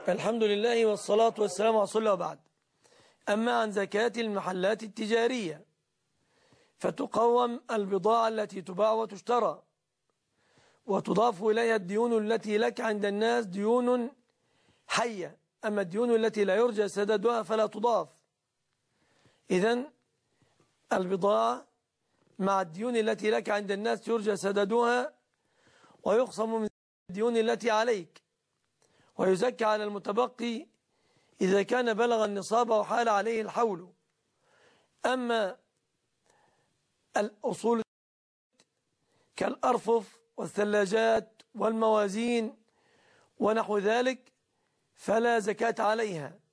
الحمد لله والصلاة والسلام على رسول الله وبعد. أما عن زكاة المحلات التجارية فتقوم البضاعة التي تباع وتشترى، وتضاف إليها الديون التي لك عند الناس ديون حية، أما الديون التي لا يرجى سدادها فلا تضاف. إذن البضاعة مع الديون التي لك عند الناس يرجى سدادها، ويقسم من الديون التي عليك، ويزكى على المتبقي إذا كان بلغ النصاب وحال عليه الحول. أما الأصول كالأرفف والثلاجات والموازين ونحو ذلك فلا زكاة عليها.